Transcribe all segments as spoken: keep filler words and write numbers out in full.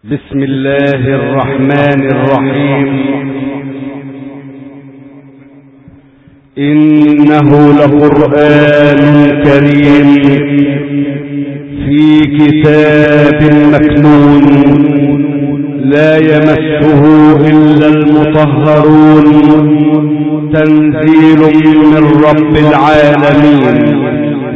بسم الله الرحمن الرحيم. إنه لقرآن كريم في كتاب مكنون لا يمسه إلا المطهرون تنزيل من رب العالمين.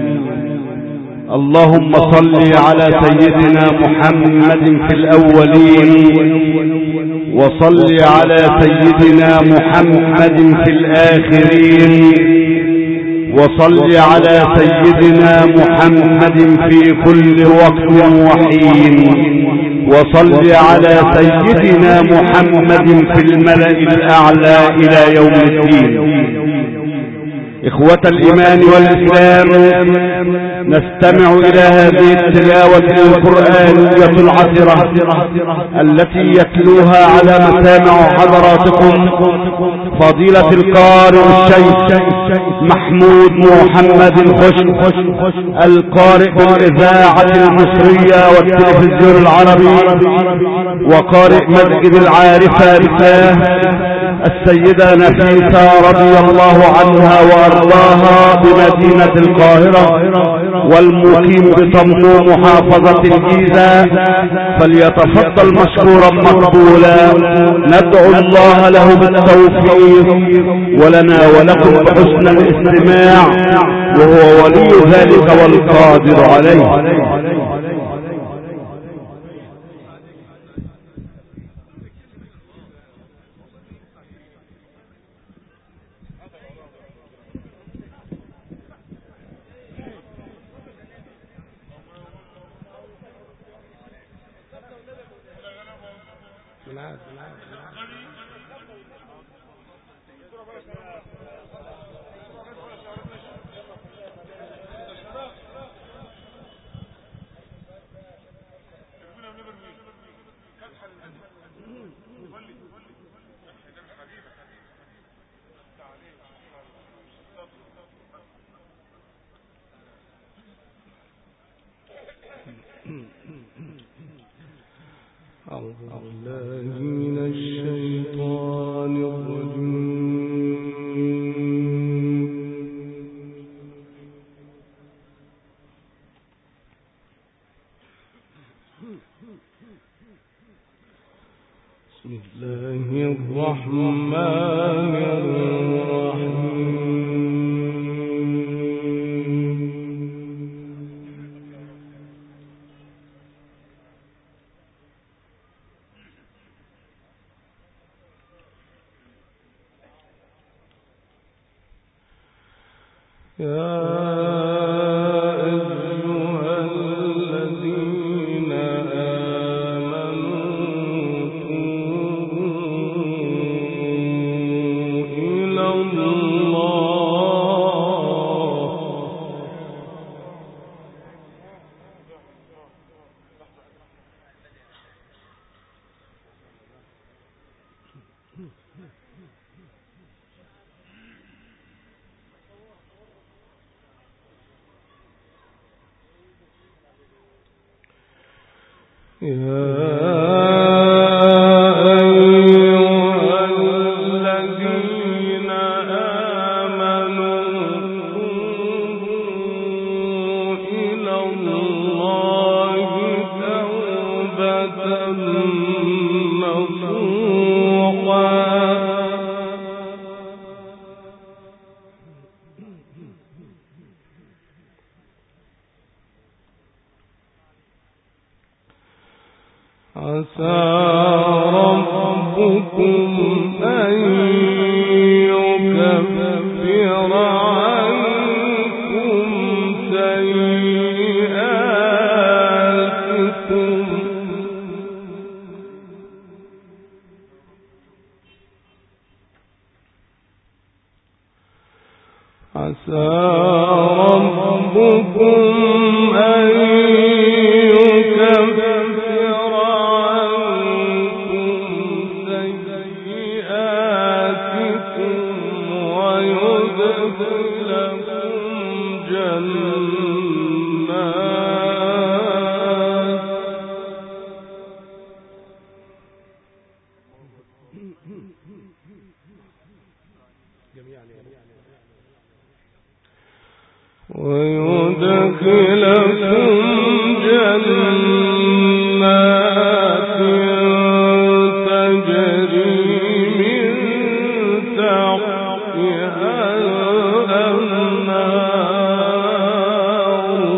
اللهم صل على سيدنا محمد في الأولين وصل على سيدنا محمد في الآخرين وصل على سيدنا محمد في كل وقت وحين وصل على سيدنا محمد في الملأ الأعلى إلى يوم الدين. إخوة الإيمان والإسلام، نستمع إلى هذه التلاوة القرآنية العطرة التي يتلوها على مسامع حضراتكم فضيلة القارئ الشيخ محمود محمد خش القارئ بالإذاعة المصرية والتلفزيون العربي وقارئ مسجد العارفة بالله السيدة نفيسة رضي الله عنها وأرضاها بمدينة القاهرة والمقيم بطمطوم محافظة الجيزة، فليتفضل مشكورا مقبولا. ندعو الله له بالتوفيق ولنا ولكم بحسن الاستماع، وهو ولي ذلك والقادر عليه. ويدخلكم جنات تجري من تحتها الأنهار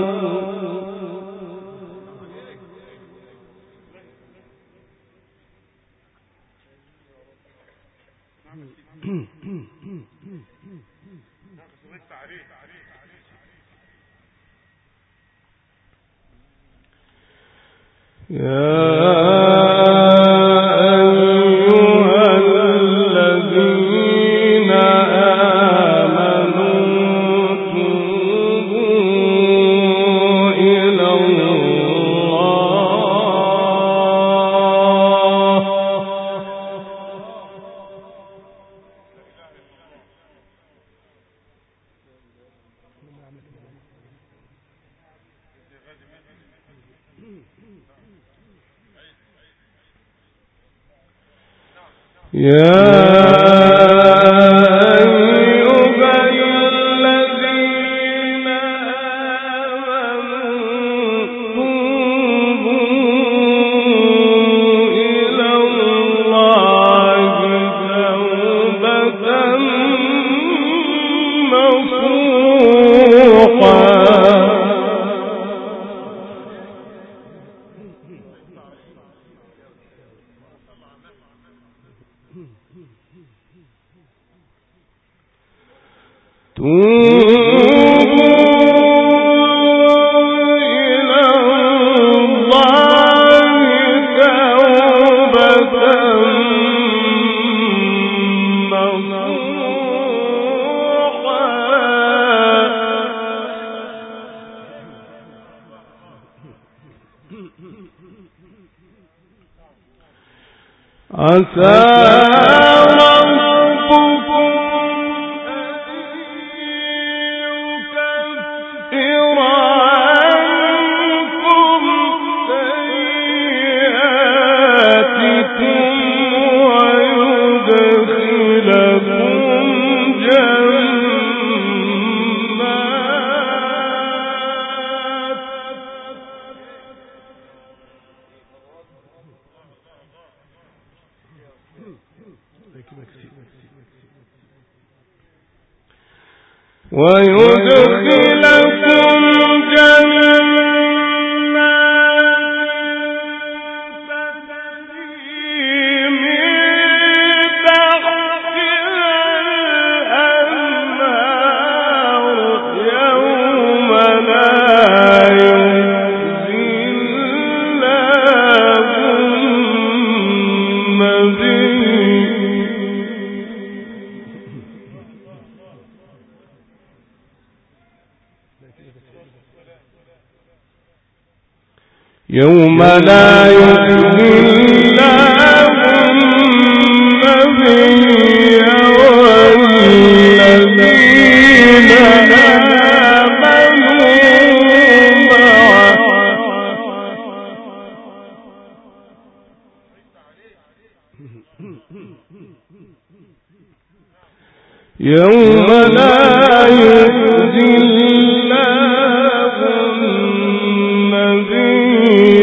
عسى ربكم ويدخلكم جنات تجري من تحتها الأنهار يوم لا يخزي الله النبي يوم لا يخزي الله النبي والذين آمنوا معه يوم لا يخزي الله النبي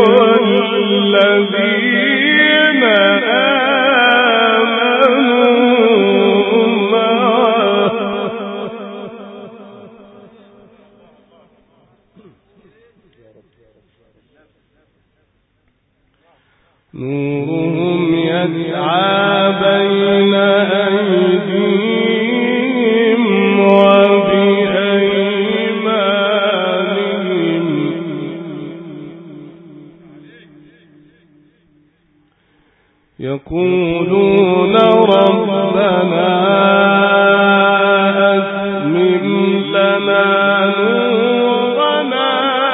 والذين آمنوا معه نورهم يسعى بين أيديهم وبأيمانهم يقولون ربنا أتمم لنا نورنا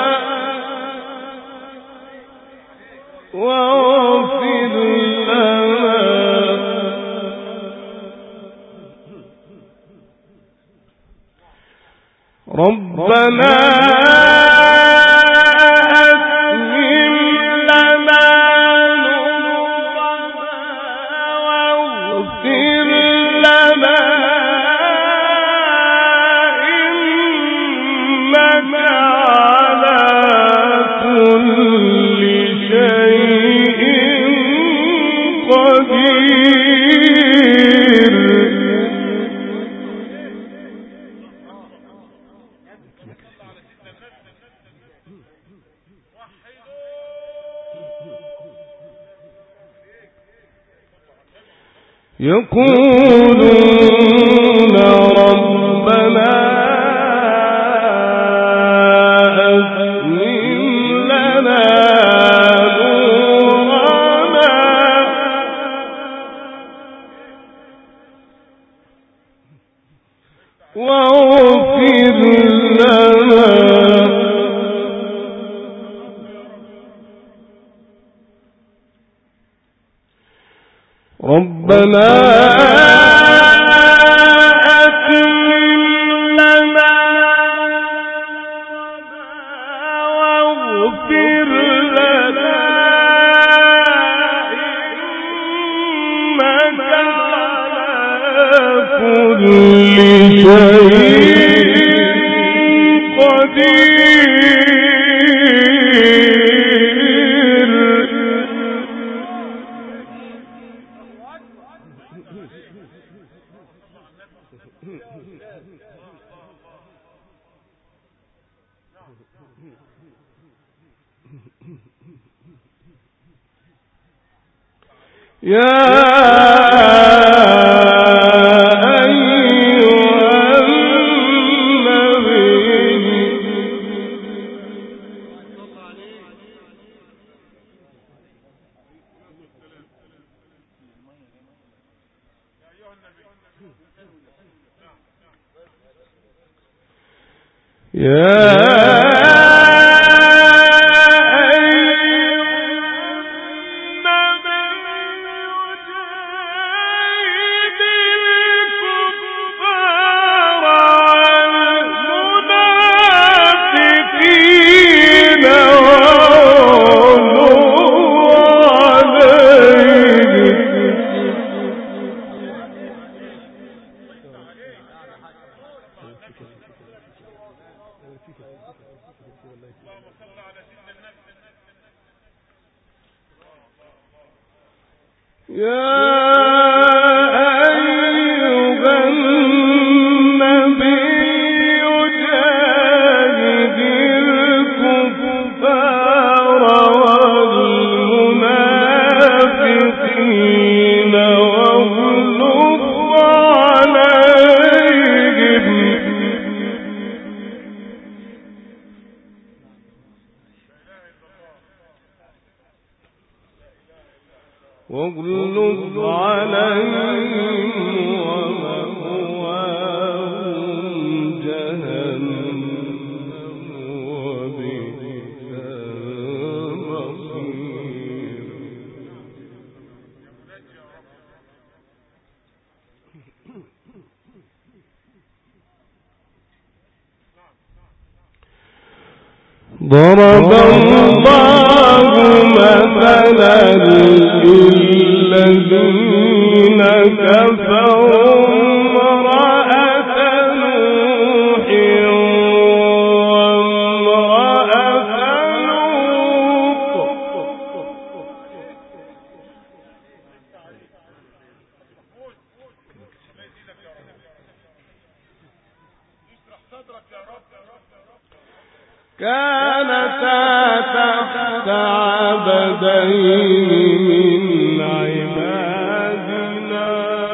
واغفر لنا ربنا أتمم لنا نورنا يقولون ربنا أتمم لنا نورنا واغفر لنا ربنا أتمم لنا واغفر لنا إنك على كل شيء قدير. يا أيها النبي يا واغلظ عليهم ومأواهم جهنم وبئس المصير. ضرب الله مثلا للذين كفروا امرأة نوح وامرأة لوط كانتا تحت عبدين من عبادنا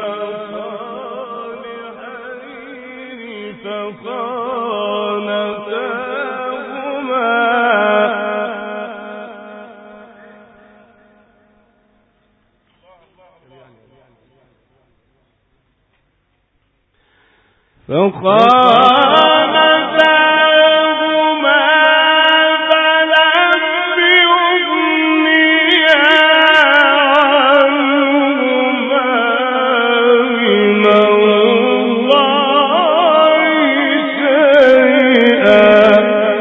صالحين فخانتاهما فخانتاهما فلم يغنيا عنهما من الله شيئا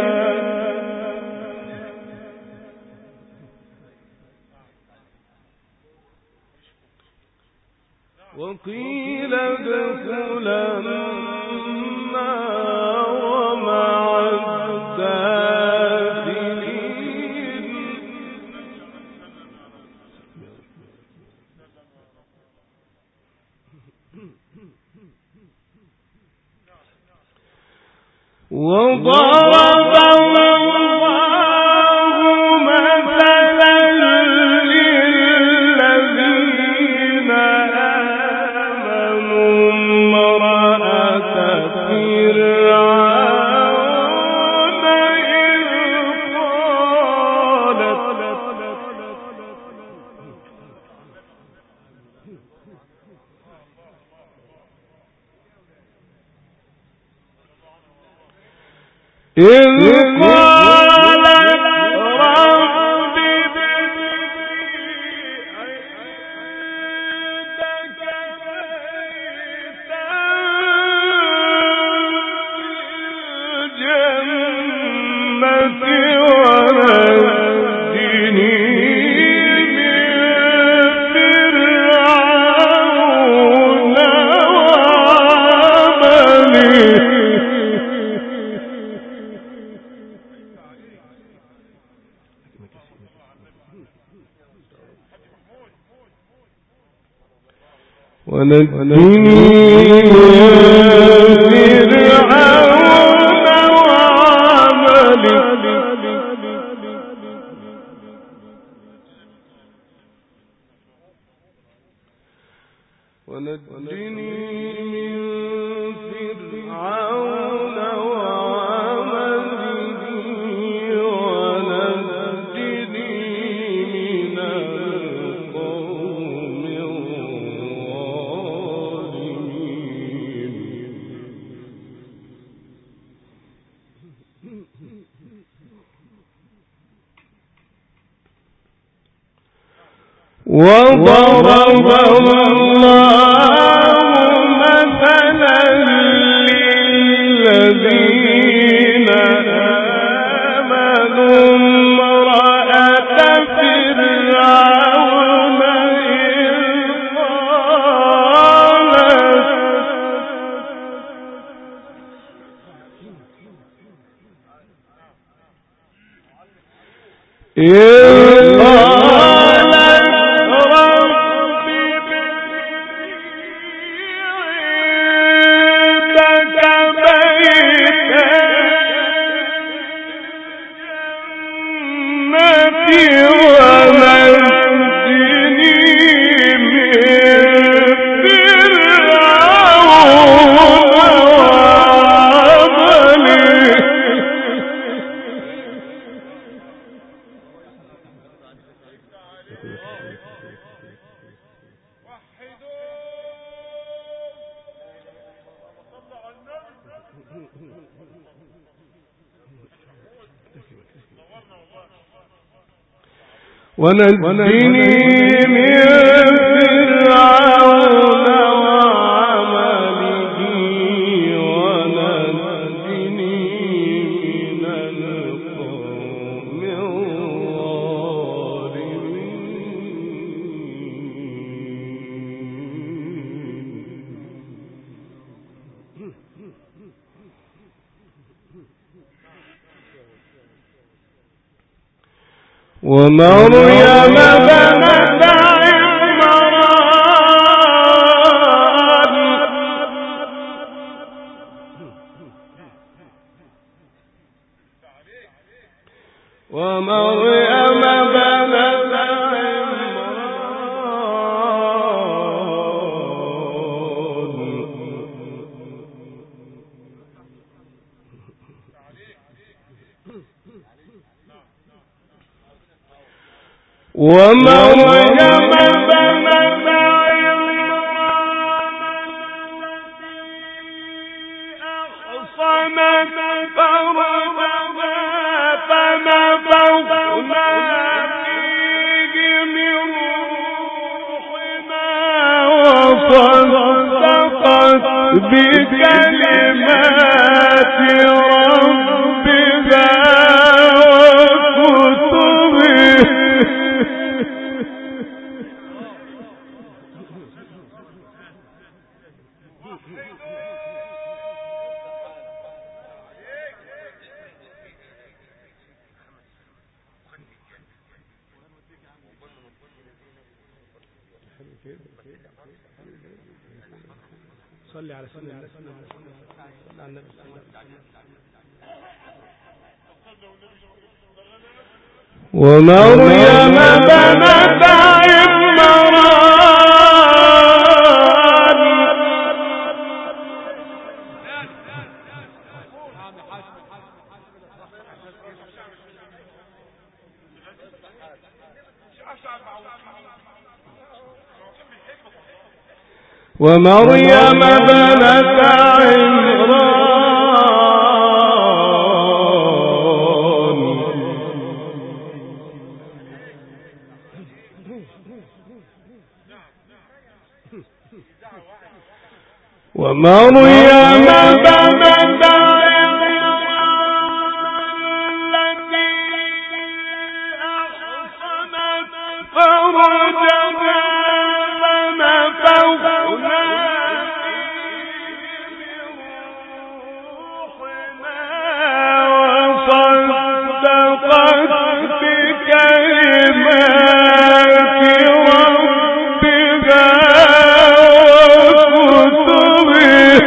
وقيل ادخلا النار مع الداخلين. وضرب إذ قالت رب ابن عندك بيتا في الجنة ونجني من فرعون وعمله ونجني من فرعون وعمله ونجني من فرعون وعمله ونجني من القوم وضرب الله مثلا للذين آمنوا امرأة فرعون إذ قالت ونجني من فرعون وعمله ونجني من القوم الظالمين ومريم بنت عمران ومريم بنت ومريم بنت أحصنت فرجها فنفخنا فيه من روحنا وصدقت بكلمات ربها وكتبه صلي على سيدنا النبي صلى على النبي ومريم بنت عمران ومريم بنت عمران ومريم بنت التي أحصنت فرجها فنفخنا وصدقت بكلمات ربها وكتبه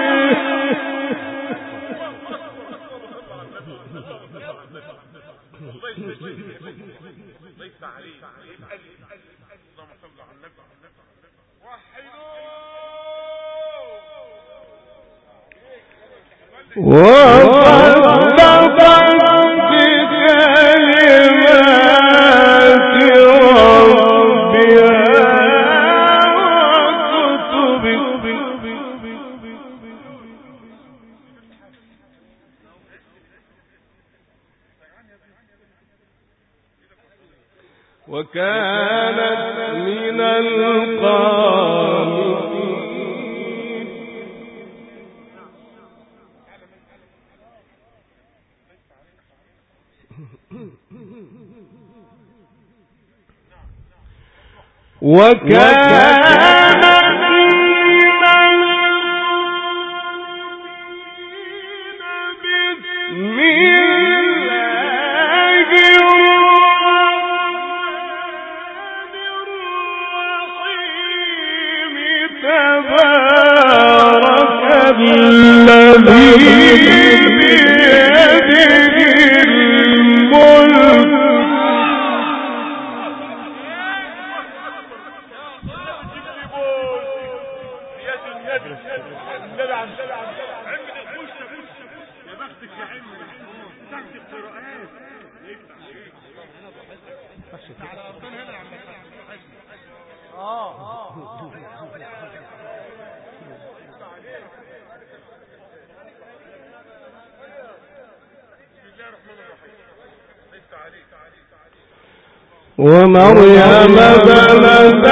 وكانت من القانتين. وكانت ومريم بنت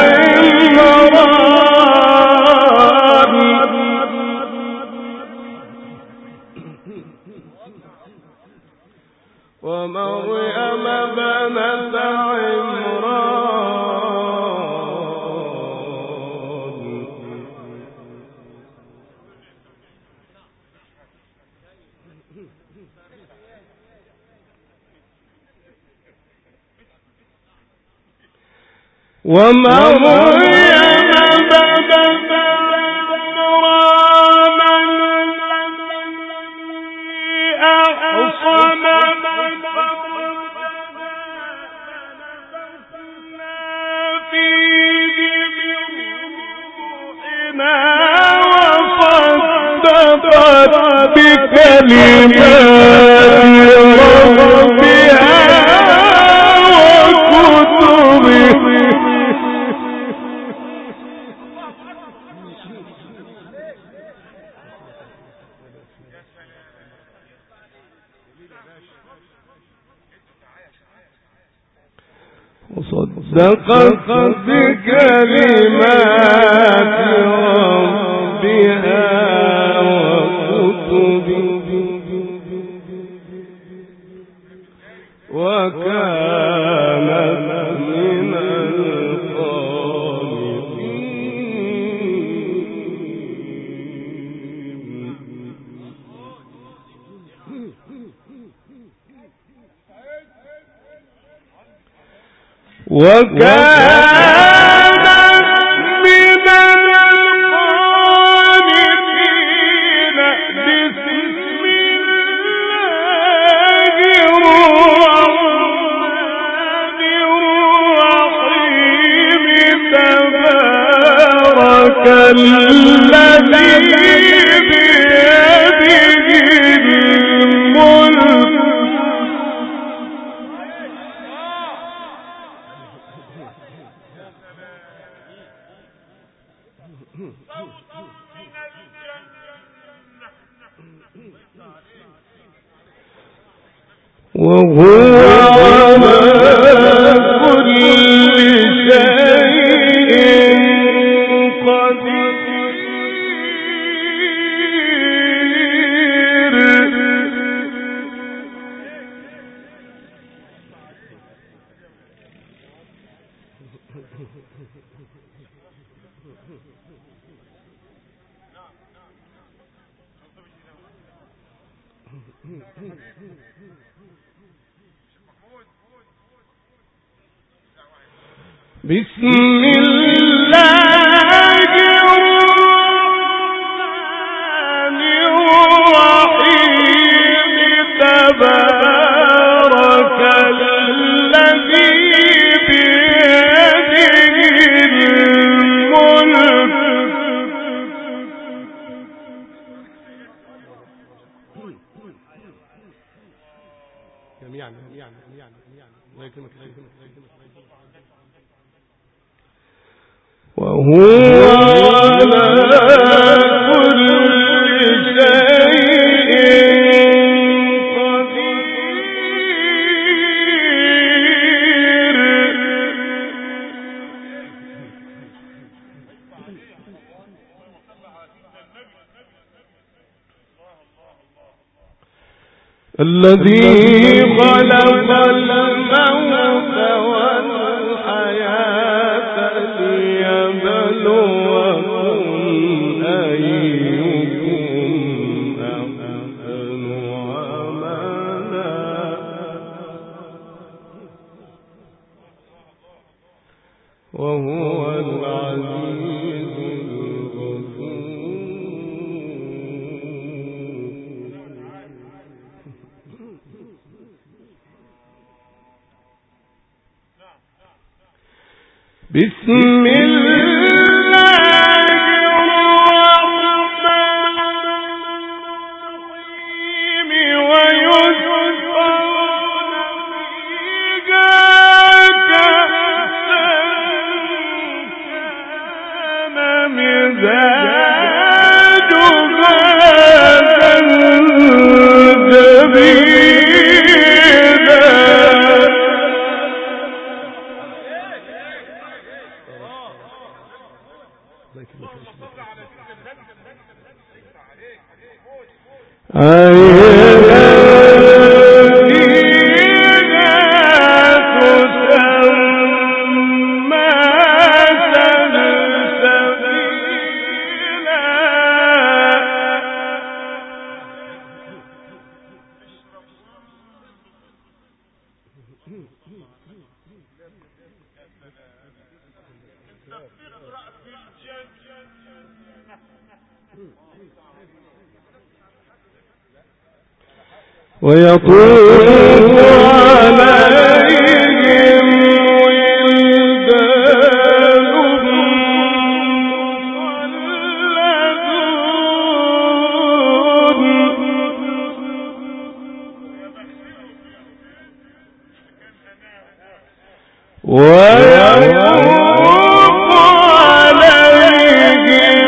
عمران ومريم بنت عمران ومريم بنت عمران أحصنت فيه بروحنا وصدقت بكلمات ربها وكتبه. وصدقت بكلمات ربها وكتبه وكانت من القانتين. وكانت الذي بيده الملك وهو على كل شيء قدير. بسم الله الرحمن الرحيم تبارك الذي بيده الملك جميعا جميعا جميعا الله يكرمك الله يكرمك الله يكرمك وهو على كل شيء قدير. الذي خلق الموت والحياة ليبلوكم أيكم أحسن عملا وهو العزيز الغفور. بسم الله الرحمن الرحيم ويسقون فيها كأسا كان مزاجها زنجبيلا. ويطوف عليهم ولدان مخلدون ويطوف عليهم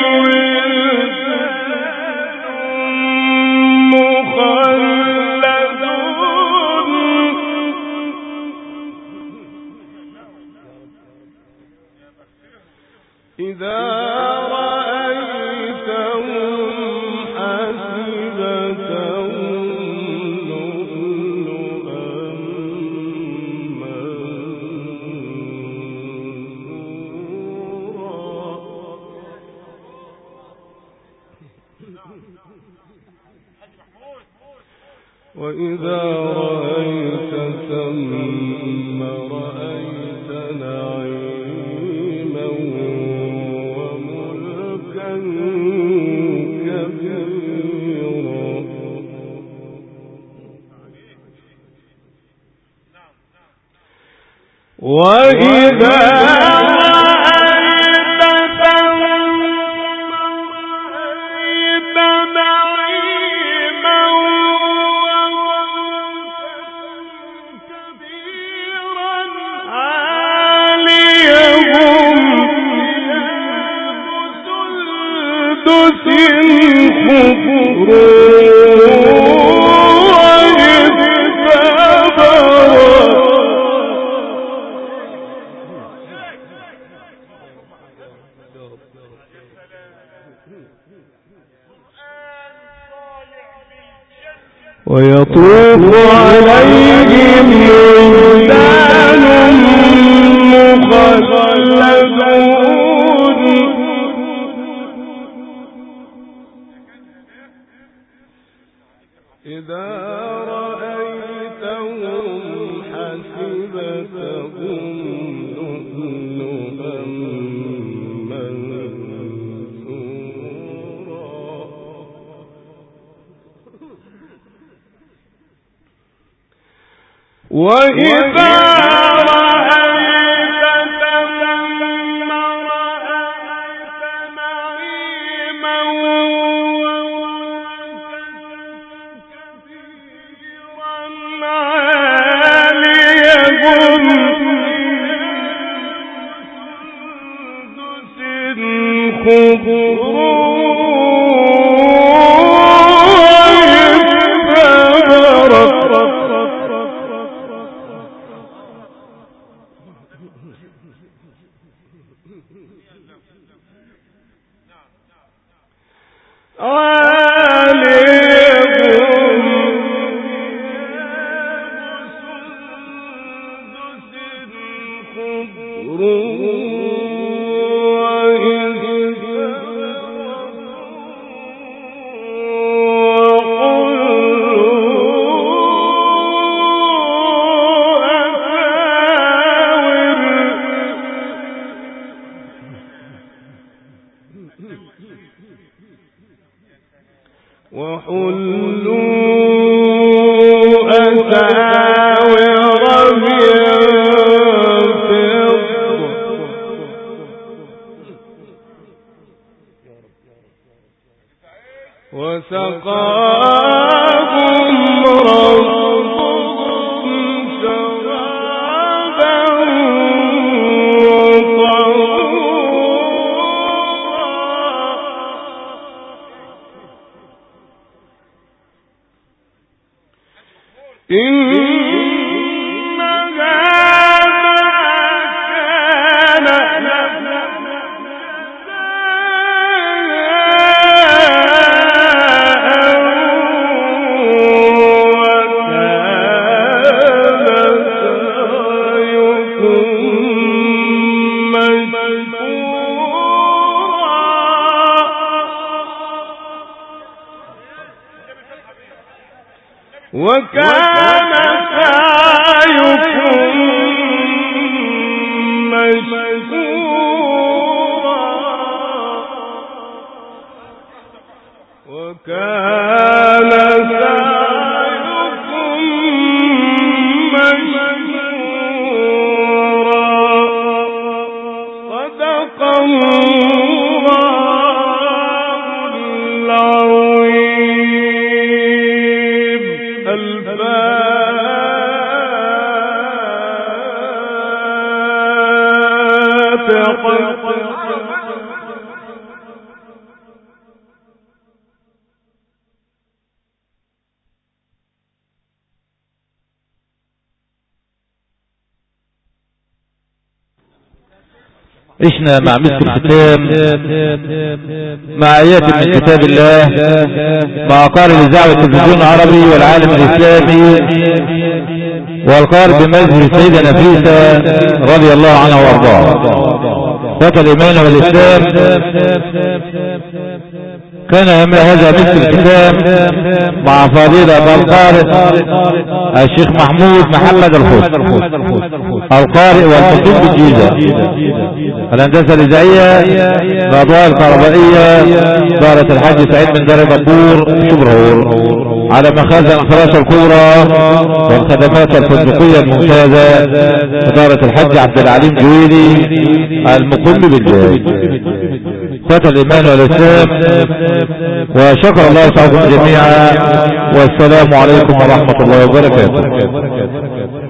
إذا رأيتهم حسبتهم لؤلؤا منثورا وإذا رأيت ثم رأيت نعيما وملكا كبيرا. وإذا رأيت ثم ويطوف عليهم ولدان مخلدون إذا رأيتهم حسبتهم لؤلؤا منثورا وإذا وكان سعيكم مشكورا وكان سعيكم مشكورا صدق الله العظيم. عشنا مع مسك الختام مع آيات من كتاب الله مع قارئ الإذاعة والتلفزيون العربي والعالم الإسلامي والقارئ بمسجد السيدة نفيسة رضي الله عنها وارضاها. فتى الإيمان والإسلام كان يملأ هذا مثل الكتاب مع فضيلة القارئ الشيخ محمود محمد الخوت القارئ والمقيم بالجيزة. الهندسة الإذاعية الأضواء الكهربائية دارة الحاج سعيد بن دار دبور شبرهور على مخازن الخلاصة الكبرى والخدمات الفندقية الممتازة إدارة الحاج عبد العليم جويلي المقيم بالجيزة. فتى الإيمان والإسلام وشكر الله تعالى جميعا والسلام عليكم ورحمة الله وبركاته.